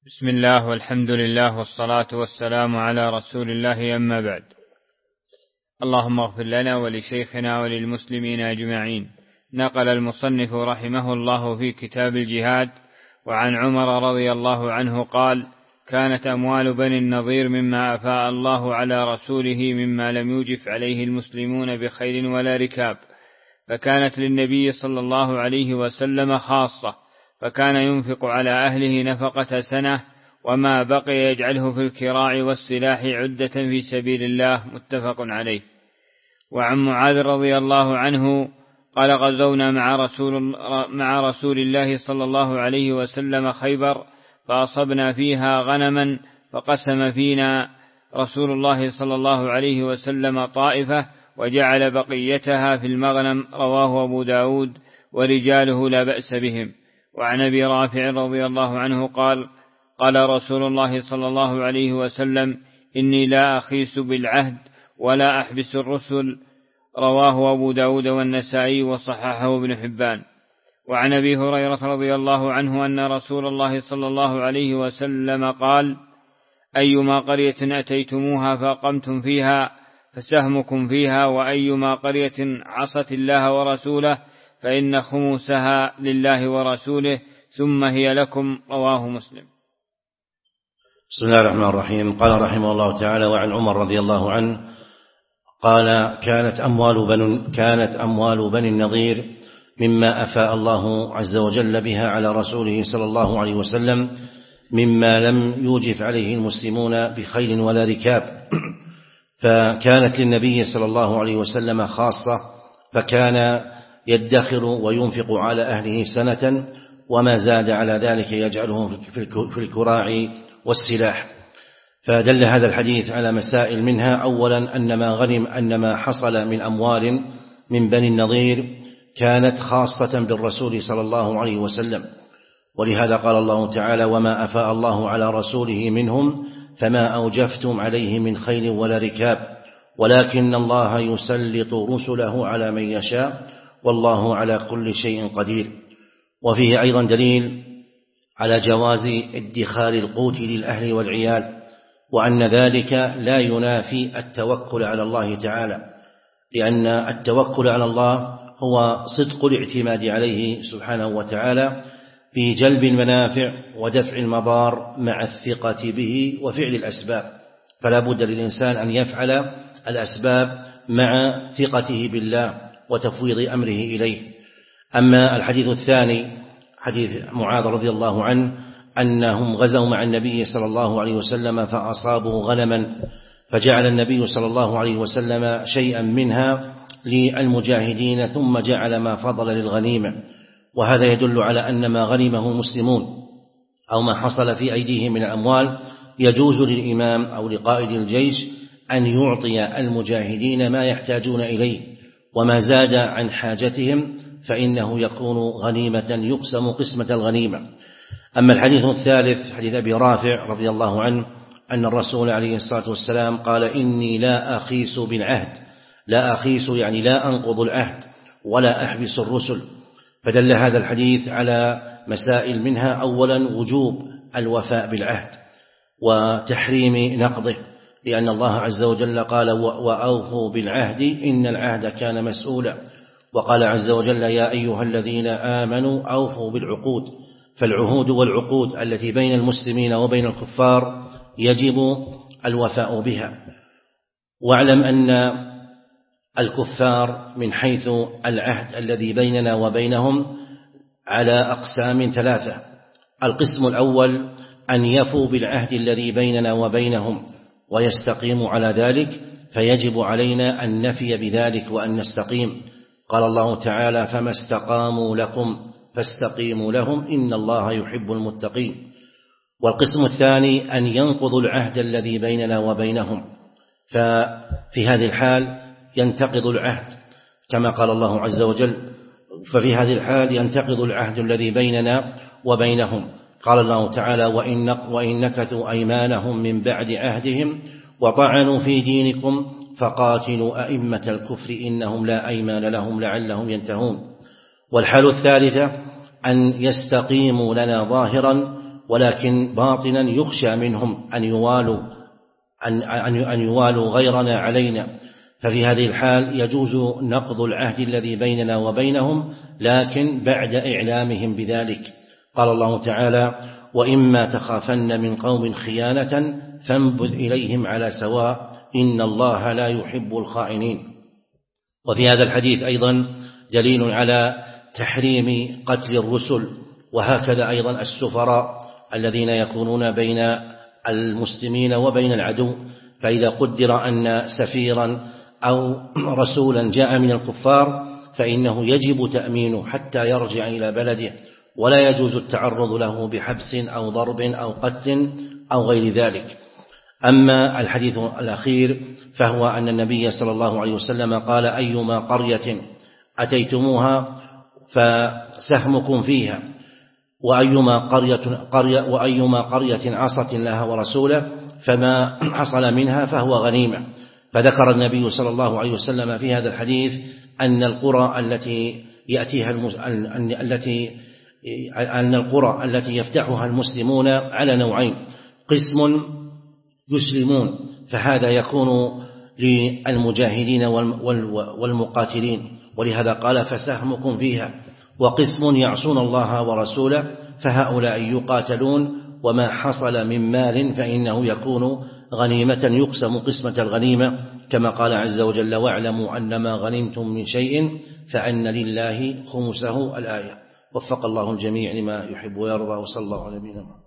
بسم الله والحمد لله والصلاة والسلام على رسول الله، أما بعد. اللهم اغفر لنا ولشيخنا وللمسلمين أجمعين. نقل المصنف رحمه الله في كتاب الجهاد وعن عمر رضي الله عنه قال: كانت أموال بني النضير مما أفاء الله على رسوله مما لم يوجف عليه المسلمون بخيل ولا ركاب، فكانت للنبي صلى الله عليه وسلم خاصة، فكان ينفق على أهله نفقة سنة، وما بقي يجعله في الكراع والسلاح عدة في سبيل الله، متفق عليه. وعن معاذ رضي الله عنه قال: غزونا مع رسول الله صلى الله عليه وسلم خيبر، فأصبنا فيها غنما، فقسم فينا رسول الله صلى الله عليه وسلم طائفة وجعل بقيتها في المغنم، رواه أبو داود ورجاله لا بأس بهم. وعن أبي رافع رضي الله عنه قال: قال رسول الله صلى الله عليه وسلم: إني لا أخيس بالعهد ولا أحبس الرسل، رواه أبو داود والنسائي وصححه ابن حبان. وعن أبي هريرة رضي الله عنه أن رسول الله صلى الله عليه وسلم قال: أيما قرية أتيتموها فأقمتم فيها فسهمكم فيها، وأيما قرية عصت الله ورسوله فإن خمسها لله ورسوله، ثم هي لكم، رواه مسلم. بسم الله الرحمن الرحيم. قال رحمه الله تعالى: وعن عمر رضي الله عنه قال: كانت أموال بني النضير مما أفاء الله عز وجل بها على رسوله صلى الله عليه وسلم مما لم يوجف عليه المسلمون بخيل ولا ركاب، فكانت للنبي صلى الله عليه وسلم خاصة، فكان يدخر وينفق على أهله سنة، وما زاد على ذلك يجعله في الكراع والسلاح. فدل هذا الحديث على مسائل، منها أولا أن ما حصل من أموال من بني النضير كانت خاصة بالرسول صلى الله عليه وسلم، ولهذا قال الله تعالى: وما أفاء الله على رسوله منهم فما أوجفتم عليه من خيل ولا ركاب ولكن الله يسلط رسله على من يشاء والله على كل شيء قدير. وفيه أيضا دليل على جواز ادخار القوت للأهل والعيال، وأن ذلك لا ينافي التوكل على الله تعالى، لأن التوكل على الله هو صدق الاعتماد عليه سبحانه وتعالى في جلب المنافع ودفع المضار مع الثقة به وفعل الأسباب، فلا بد للإنسان أن يفعل الأسباب مع ثقته بالله وتفويض أمره إليه. أما الحديث الثاني حديث معاذ رضي الله عنه أنهم غزوا مع النبي صلى الله عليه وسلم فأصابوا غنما، فجعل النبي صلى الله عليه وسلم شيئا منها للمجاهدين ثم جعل ما فضل للغنيمة، وهذا يدل على أن ما غنمه المسلمون أو ما حصل في أيديهم من الأموال يجوز للإمام أو لقائد الجيش أن يعطي المجاهدين ما يحتاجون إليه، وما زاد عن حاجتهم فإنه يكون غنيمة يقسم قسمة الغنيمة. أما الحديث الثالث حديث أبي رافع رضي الله عنه أن الرسول عليه الصلاة والسلام قال: إني لا أخيس بالعهد، لا أخيس يعني لا أنقض العهد ولا أحبس الرسل. فدل هذا الحديث على مسائل، منها أولا وجوب الوفاء بالعهد وتحريم نقضه، لأن الله عز وجل قال: وأوفوا بالعهد إن العهد كان مسؤولا. وقال عز وجل: يا أيها الذين آمنوا أوفوا بالعقود. فالعهود والعقود التي بين المسلمين وبين الكفار يجب الوفاء بها. واعلم أن الكفار من حيث العهد الذي بيننا وبينهم على أقسام ثلاثة. القسم الأول أن يفوا بالعهد الذي بيننا وبينهم ويستقيموا على ذلك، فيجب علينا أن نفي بذلك وأن نستقيم. قال الله تعالى: فما استقاموا لكم فاستقيموا لهم إن الله يحب المتقين. والقسم الثاني أن ينقضوا العهد الذي بيننا وبينهم، ففي هذه الحال ينتقض العهد كما قال الله عز وجل: ففي هذه الحال ينتقض العهد الذي بيننا وبينهم. قال الله تعالى: وإن نكثوا أيمانهم من بعد عهدهم وطعنوا في دينكم فقاتلوا أئمة الكفر إنهم لا أيمان لهم لعلهم ينتهون. والحال الثالثة أن يستقيموا لنا ظاهرا ولكن باطنا يخشى منهم أن يوالوا غيرنا علينا، ففي هذه الحال يجوز نقض العهد الذي بيننا وبينهم، لكن بعد إعلامهم بذلك. قال الله تعالى: وإما تخافن من قوم خيانة فانبذ إليهم على سواء إن الله لا يحب الخائنين. وفي هذا الحديث أيضا دليل على تحريم قتل الرسل، وهكذا أيضا السفراء الذين يكونون بين المسلمين وبين العدو، فإذا قدر أن سفيرا أو رسولا جاء من الكفار فإنه يجب تأمينه حتى يرجع إلى بلده، ولا يجوز التعرض له بحبس أو ضرب أو قتل أو غير ذلك. أما الحديث الأخير فهو أن النبي صلى الله عليه وسلم قال: أيما قرية أتيتموها فسهمكم فيها، وأيما قرية عصت الله ورسوله فما حصل منها فهو غنيمة. فذكر النبي صلى الله عليه وسلم في هذا الحديث أن القرى التي يفتحها المسلمون على نوعين: قسم يسلمون فهذا يكون للمجاهدين والمقاتلين، ولهذا قال: فسهمكم فيها، وقسم يعصون الله ورسوله فهؤلاء يقاتلون، وما حصل من مال فإنه يكون غنيمة يقسم قسمة الغنيمة، كما قال عز وجل: واعلموا أنما غنمتم من شيء فأن لله خمسه، الآية. وفق الله الجميع لما يحب ويرضى، وصلى الله على نبينا محمد.